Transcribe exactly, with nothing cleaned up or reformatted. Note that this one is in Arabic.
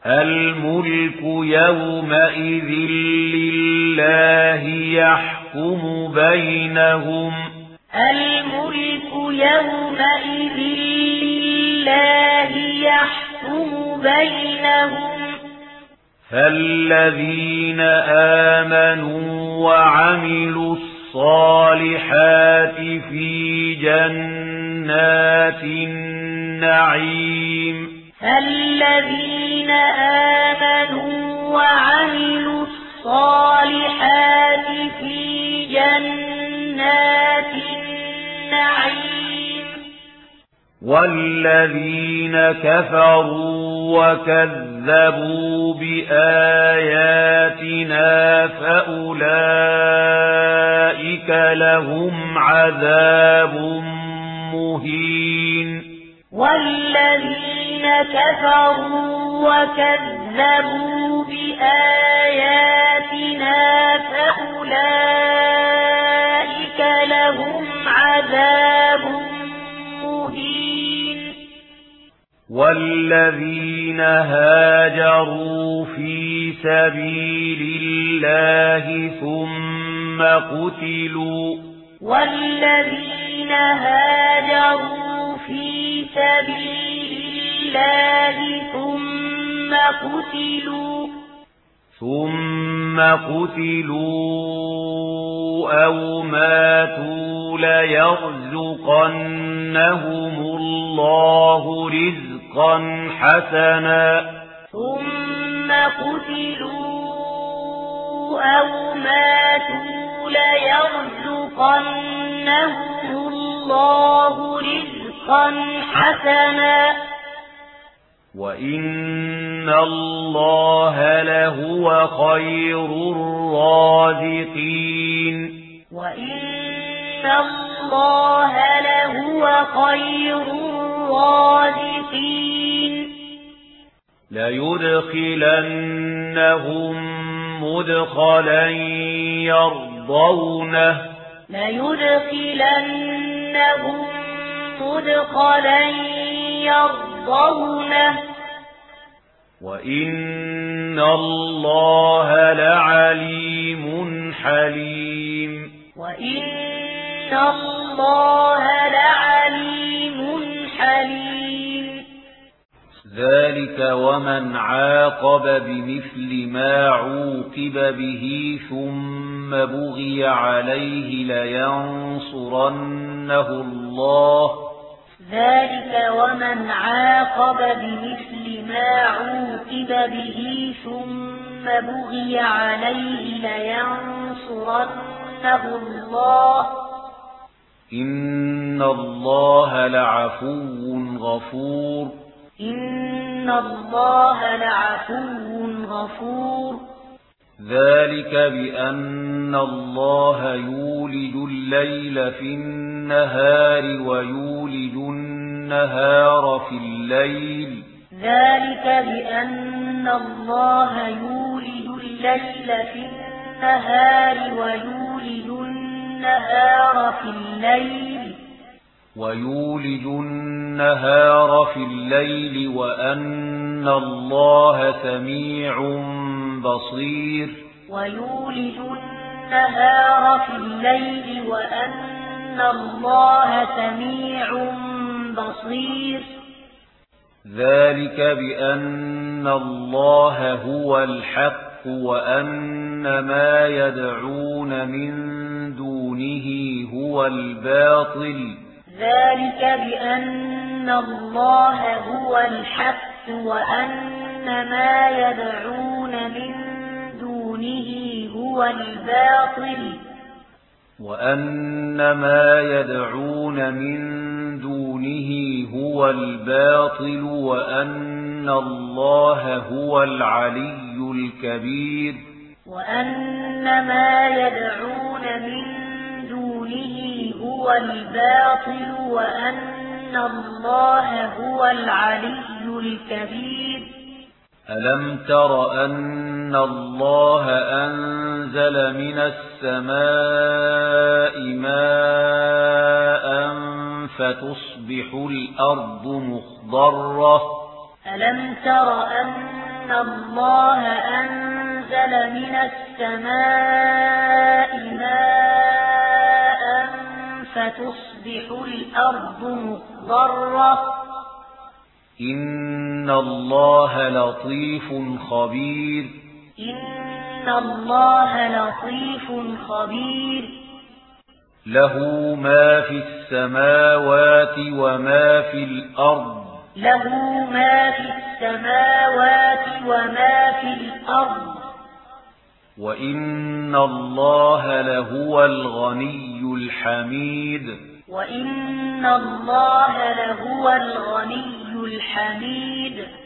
الملك يومئذ لله يحكم بينهم الملك يومئذ لله يحكم بينهم فالذين آمنوا وعملوا الصالحات في جنات النعيم الذين آمنوا وعملوا الصالحات في جنات النعيم والذين كفروا وكذبوا بآياتنا فأولئك لهم عذاب مهين والذين كفروا وكذبوا بآياتنا فأولئك لهم عذاب مهين والذين هاجروا في سبيل الله ثم قتلوا والذين هاجروا في سبيل الله ثم قتلوا ثم قتلوا أو ماتوا ليرزقنهم الله رزقا حسنا ثم قتلوا أو ماتوا ليرزقنهم الله رزقا حسنا وإن الله لهو خير الرازقين وإن الله لهو خير الرازقين ليدخلنهم مدخلا يرضونه ليدخلنهم مدخلا يرضونه وإن الله لعليم حليم وإن الله لعليم حليم ذلك ومن عاقب بمثل ما عوقب به ثم بغي عليه لينصرنه الله ذلك ومن عاقب بمثل ما عوقب به ثم بغي عليه لينصرنه الله إن الله لعفو غفور إن الله لعفو غفور ذلك بأن الله يولج الليل في النهار ويولج النهار في الليل ذلك بأن الله يولج الليل في النهار ويولج النهار في الليل ويولج النهار في الليل وأن الله سميع بصير ويولج النهار في الليل وأن الله سميع بصير ذلك بأن الله هو الحق وأن ما يدعون من دونه هو الباطل ذلك بأن الله هو الحق وأن ما يدعون من دونه هو الباطل وأن ما يدعون من دونه هو الباطل وأن الله هو العلي الكبير وأن ما يدعون من دونه هو الباطل وأن الله هو العلي الكبير ألم تر أن الله أنزل من السماء ماء فتصبح الأرض مخضرة ألم تر أن الله أنزل من السماء ماء فتصبح الأرض مخضرة إن الله لطيف خبير إن الله لطيف خبير له ما في السماوات وما في الأرض له ما في السماوات وما في الأرض وإن الله لهو الغني الحميد وإن الله لهو الغني الحميد